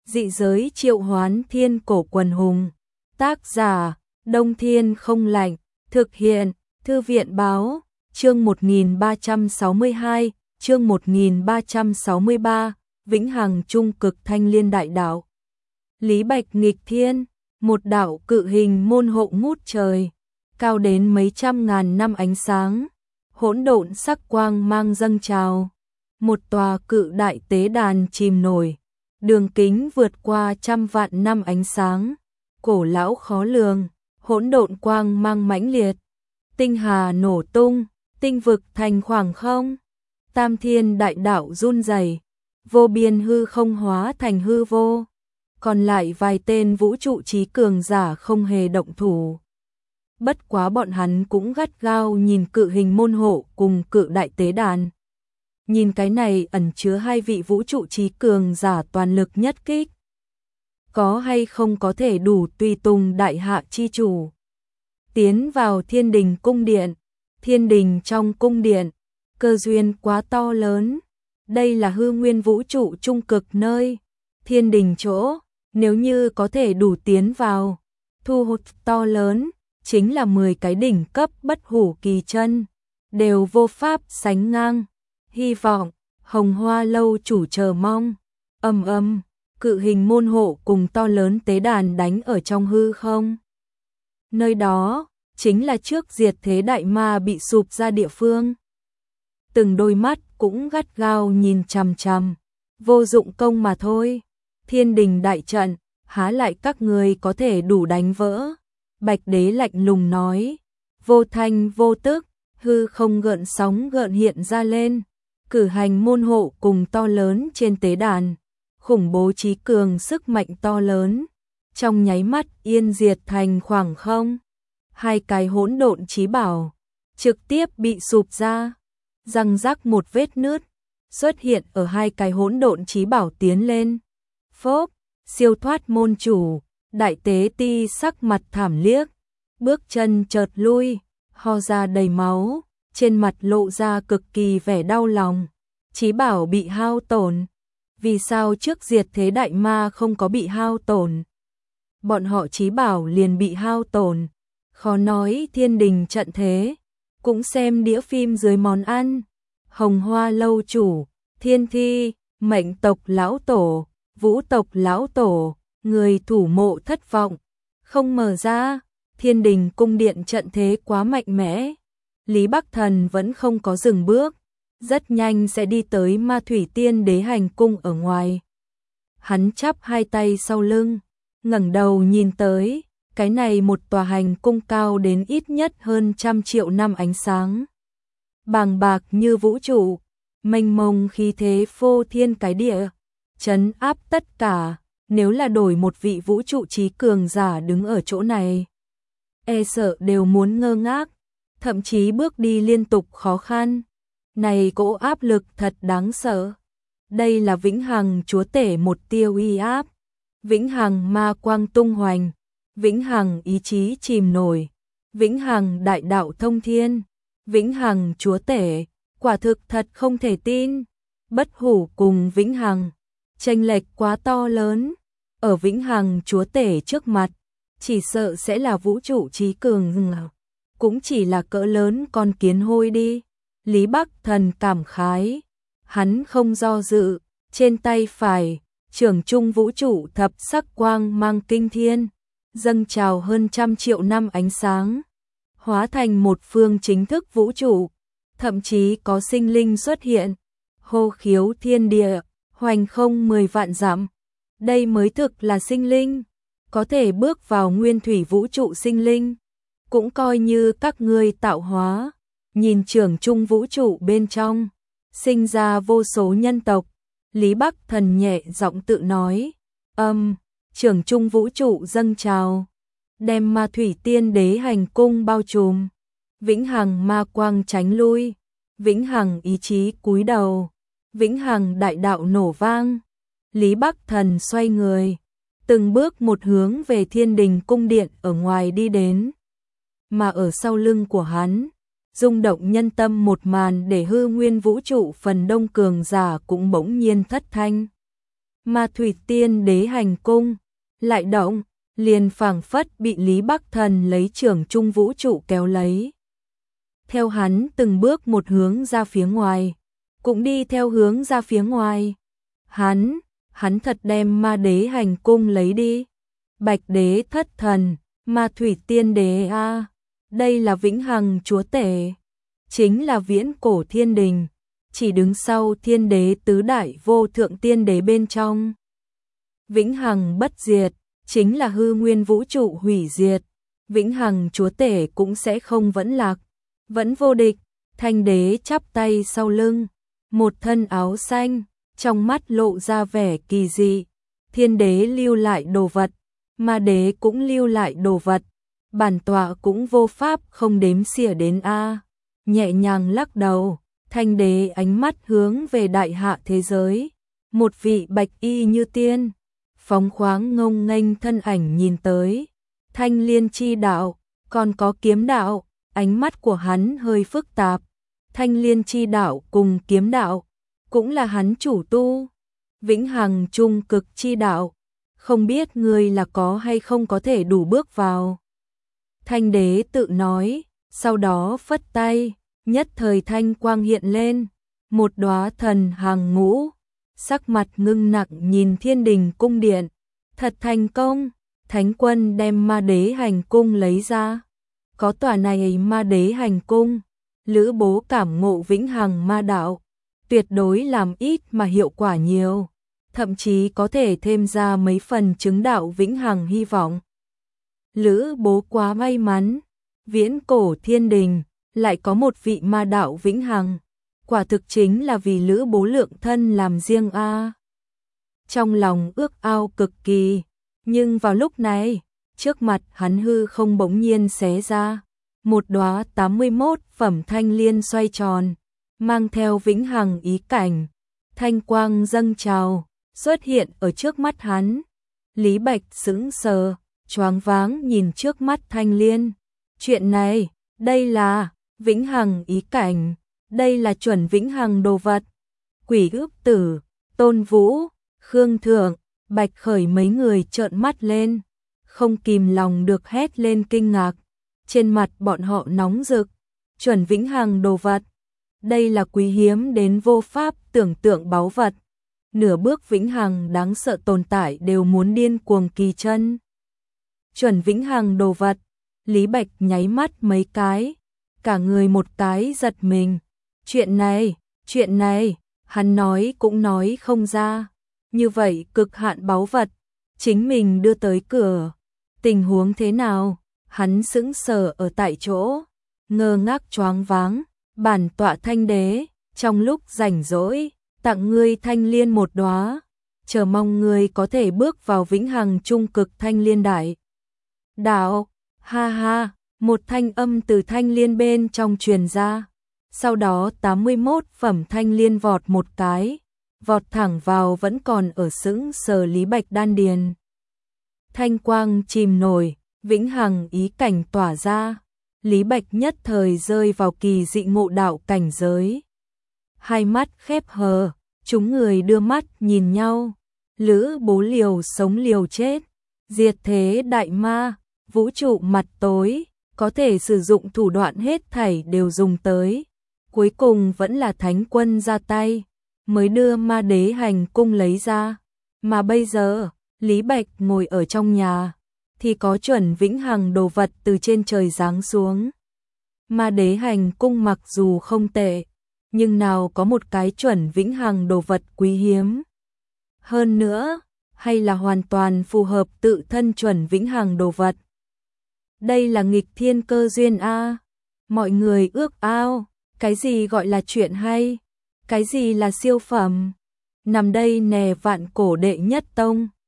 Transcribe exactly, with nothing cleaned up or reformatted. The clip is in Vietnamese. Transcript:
Dị giới triệu hoán thiên cổ quần hùng. Tác giả, Đông Thiên không lạnh. Thực hiện, Thư viện báo. Chương một nghìn ba trăm sáu mươi hai, chương một nghìn ba trăm sáu mươi ba, Vĩnh Hằng trung cực thanh liên đại đạo. Lý Bạch nghịch thiên, một đạo cự hình môn hộ ngút trời, cao đến mấy trăm ngàn năm ánh sáng, hỗn độn sắc quang mang dâng trào. Một tòa cự đại tế đàn chìm nổi, đường kính vượt qua trăm vạn năm ánh sáng, cổ lão khó lường, hỗn độn quang mang mãnh liệt, tinh hà nổ tung, tinh vực thành khoảng không, tam thiên đại đạo run rẩy, vô biên hư không hóa thành hư vô, còn lại vài tên vũ trụ trí cường giả không hề động thủ. Bất quá bọn hắn cũng gắt gao nhìn cự hình môn hộ cùng cự đại tế đàn. Nhìn cái này ẩn chứa hai vị vũ trụ trí cường giả toàn lực nhất kích. Có hay không có thể đủ tùy tùng đại hạ chi chủ. Tiến vào thiên đình cung điện, thiên đình trong cung điện, cơ duyên quá to lớn. Đây là hư nguyên vũ trụ trung cực nơi, thiên đình chỗ, nếu như có thể đủ tiến vào, thu hút to lớn, chính là mười cái đỉnh cấp bất hủ kỳ chân, đều vô pháp sánh ngang. Hy vọng, Hồng Hoa lâu chủ chờ mong, ầm ầm, cự hình môn hộ cùng to lớn tế đàn đánh ở trong hư không. Nơi đó, chính là trước diệt thế đại ma bị sụp ra địa phương. Từng đôi mắt cũng gắt gao nhìn chằm chằm, vô dụng công mà thôi. Thiên đình đại trận, há lại các người có thể đủ đánh vỡ. Bạch đế lạnh lùng nói, vô thanh vô tức, hư không gợn sóng gợn hiện ra lên. Cử hành môn hộ cùng to lớn trên tế đàn, khủng bố trí cường sức mạnh to lớn, trong nháy mắt yên diệt thành khoảng không. Hai cái hỗn độn chí bảo trực tiếp bị sụp ra, răng rắc một vết nứt xuất hiện ở hai cái hỗn độn chí bảo tiến lên. Phốp, siêu thoát môn chủ, đại tế ti sắc mặt thảm liếc, bước chân chợt lui, ho ra đầy máu, trên mặt lộ ra cực kỳ vẻ đau lòng. Chí bảo bị hao tổn, vì sao trước diệt thế đại ma không có bị hao tổn? Bọn họ chí bảo liền bị hao tổn, khó nói thiên đình trận thế, cũng xem đĩa phim dưới món ăn. Hồng Hoa lâu chủ, thiên thi, mệnh tộc lão tổ, vũ tộc lão tổ, người thủ mộ thất vọng, không mở ra, thiên đình cung điện trận thế quá mạnh mẽ. Lý Bắc Thần vẫn không có dừng bước, rất nhanh sẽ đi tới Ma Thủy Tiên Đế hành cung ở ngoài. Hắn chắp hai tay sau lưng, ngẩng đầu nhìn tới, cái này một tòa hành cung cao đến ít nhất hơn trăm triệu năm ánh sáng. Bàng bạc như vũ trụ, mênh mông khí thế phô thiên cái địa, trấn áp tất cả, nếu là đổi một vị vũ trụ trí cường giả đứng ở chỗ này, e sợ đều muốn ngơ ngác, thậm chí bước đi liên tục khó khăn. Này cỗ áp lực thật đáng sợ. Đây là Vĩnh Hằng chúa tể một tiêu uy áp. Vĩnh Hằng ma quang tung hoành. Vĩnh Hằng ý chí chìm nổi. Vĩnh Hằng đại đạo thông thiên. Vĩnh Hằng chúa tể, quả thực thật không thể tin. Bất hủ cùng Vĩnh Hằng, chênh lệch quá to lớn. Ở Vĩnh Hằng chúa tể trước mặt, chỉ sợ sẽ là vũ trụ trí cường, cũng chỉ là cỡ lớn con kiến hôi đi. Lý Bắc Thần cảm khái, hắn không do dự, trên tay phải, trưởng trung vũ trụ thập sắc quang mang kinh thiên, dâng trào hơn trăm triệu năm ánh sáng, hóa thành một phương chính thức vũ trụ, thậm chí có sinh linh xuất hiện, hô khiếu thiên địa, hoành không mười vạn dặm. Đây mới thực là sinh linh, có thể bước vào nguyên thủy vũ trụ sinh linh, cũng coi như các ngươi tạo hóa. Nhìn trưởng trung vũ trụ bên trong, sinh ra vô số nhân tộc. Lý Bắc Thần nhẹ giọng tự nói, âm, trưởng trung vũ trụ dâng trào, đem Ma Thủy Tiên Đế hành cung bao trùm. Vĩnh Hằng ma quang tránh lui, Vĩnh Hằng ý chí cúi đầu, Vĩnh Hằng đại đạo nổ vang. Lý Bắc Thần xoay người, từng bước một hướng về thiên đình cung điện ở ngoài đi đến. Mà ở sau lưng của hắn, rung động nhân tâm một màn để hư nguyên vũ trụ phần đông cường giả cũng bỗng nhiên thất thanh. Ma Thủy Tiên Đế hành cung lại động, liền phảng phất bị Lý Bắc Thần lấy trưởng trung vũ trụ kéo lấy. Theo hắn từng bước một hướng ra phía ngoài, cũng đi theo hướng ra phía ngoài. Hắn, hắn thật đem Ma Đế hành cung lấy đi. Bạch Đế thất thần, Ma Thủy Tiên Đế a, đây là vĩnh hằng chúa tể, chính là viễn cổ thiên đình, chỉ đứng sau thiên đế tứ đại vô thượng tiên đế bên trong. Vĩnh hằng bất diệt, chính là hư nguyên vũ trụ hủy diệt, vĩnh hằng chúa tể cũng sẽ không vẫn lạc, vẫn vô địch. Thanh đế chắp tay sau lưng, một thân áo xanh, trong mắt lộ ra vẻ kỳ dị. Thiên đế lưu lại đồ vật, Ma đế cũng lưu lại đồ vật, bản tọa cũng vô pháp không đếm xỉa đến a. Nhẹ nhàng lắc đầu, Thanh đế ánh mắt hướng về đại hạ thế giới, một vị bạch y như tiên, phóng khoáng ngông nghênh thân ảnh nhìn tới. Thanh liên chi đạo, còn có kiếm đạo, ánh mắt của hắn hơi phức tạp. Thanh liên chi đạo cùng kiếm đạo, cũng là hắn chủ tu. Vĩnh hằng trung cực chi đạo, không biết người là có hay không có thể đủ bước vào. Thanh đế tự nói, sau đó phất tay, nhất thời thanh quang hiện lên, một đóa thần hàng ngũ, sắc mặt ngưng nặng nhìn thiên đình cung điện. Thật thành công, thánh quân đem Ma Đế hành cung lấy ra. Có tòa này Ma Đế hành cung, Lữ Bố cảm ngộ vĩnh hằng ma đạo, tuyệt đối làm ít mà hiệu quả nhiều, thậm chí có thể thêm ra mấy phần chứng đạo vĩnh hằng hy vọng. Lữ Bố quá may mắn, viễn cổ thiên đình lại có một vị ma đạo vĩnh hằng, quả thực chính là vì Lữ Bố lượng thân làm riêng a. Trong lòng ước ao cực kỳ, nhưng vào lúc này, trước mặt hắn hư không bỗng nhiên xé ra, một đóa tám mươi mốt phẩm thanh liên xoay tròn, mang theo vĩnh hằng ý cảnh, thanh quang dâng trào, xuất hiện ở trước mắt hắn. Lý Bạch sững sờ, choáng váng nhìn trước mắt thanh liên. Chuyện này, đây là vĩnh hằng ý cảnh, đây là chuẩn vĩnh hằng đồ vật. Quỷ Ước Tử, Tôn Vũ, Khương Thượng, Bạch Khởi mấy người trợn mắt lên, không kìm lòng được hét lên kinh ngạc. Trên mặt bọn họ nóng rực, chuẩn vĩnh hằng đồ vật. Đây là quý hiếm đến vô pháp tưởng tượng báu vật. Nửa bước vĩnh hằng đáng sợ tồn tại đều muốn điên cuồng kỳ chân. Chuẩn vĩnh hằng đồ vật, Lý Bạch nháy mắt mấy cái, cả người một cái giật mình. Chuyện này, chuyện này, hắn nói cũng nói không ra. Như vậy cực hạn báu vật, chính mình đưa tới cửa. Tình huống thế nào? Hắn sững sờ ở tại chỗ, ngơ ngác choáng váng. Bản tọa Thanh đế, trong lúc rảnh rỗi, tặng ngươi thanh liên một đóa, chờ mong ngươi có thể bước vào vĩnh hằng trung cực thanh liên đại đạo. Ha ha, một thanh âm từ thanh liên bên trong truyền ra. Sau đó tám mươi mốt phẩm thanh liên vọt một cái, vọt thẳng vào vẫn còn ở sững sờ Lý Bạch đan điền. Thanh quang chìm nổi, vĩnh hằng ý cảnh tỏa ra. Lý Bạch nhất thời rơi vào kỳ dị ngộ đạo cảnh giới. Hai mắt khép hờ, chúng người đưa mắt nhìn nhau. Lữ Bố liều sống liều chết, diệt thế đại ma, vũ trụ mặt tối, có thể sử dụng thủ đoạn hết thảy đều dùng tới. Cuối cùng vẫn là thánh quân ra tay, mới đưa Ma Đế hành cung lấy ra. Mà bây giờ, Lý Bạch ngồi ở trong nhà, thì có chuẩn vĩnh hằng đồ vật từ trên trời giáng xuống. Ma Đế hành cung mặc dù không tệ, nhưng nào có một cái chuẩn vĩnh hằng đồ vật quý hiếm. Hơn nữa, hay là hoàn toàn phù hợp tự thân chuẩn vĩnh hằng đồ vật. Đây là nghịch thiên cơ duyên a. Mọi người ước ao, cái gì gọi là chuyện hay, cái gì là siêu phẩm. Nằm đây nè vạn cổ đệ nhất tông.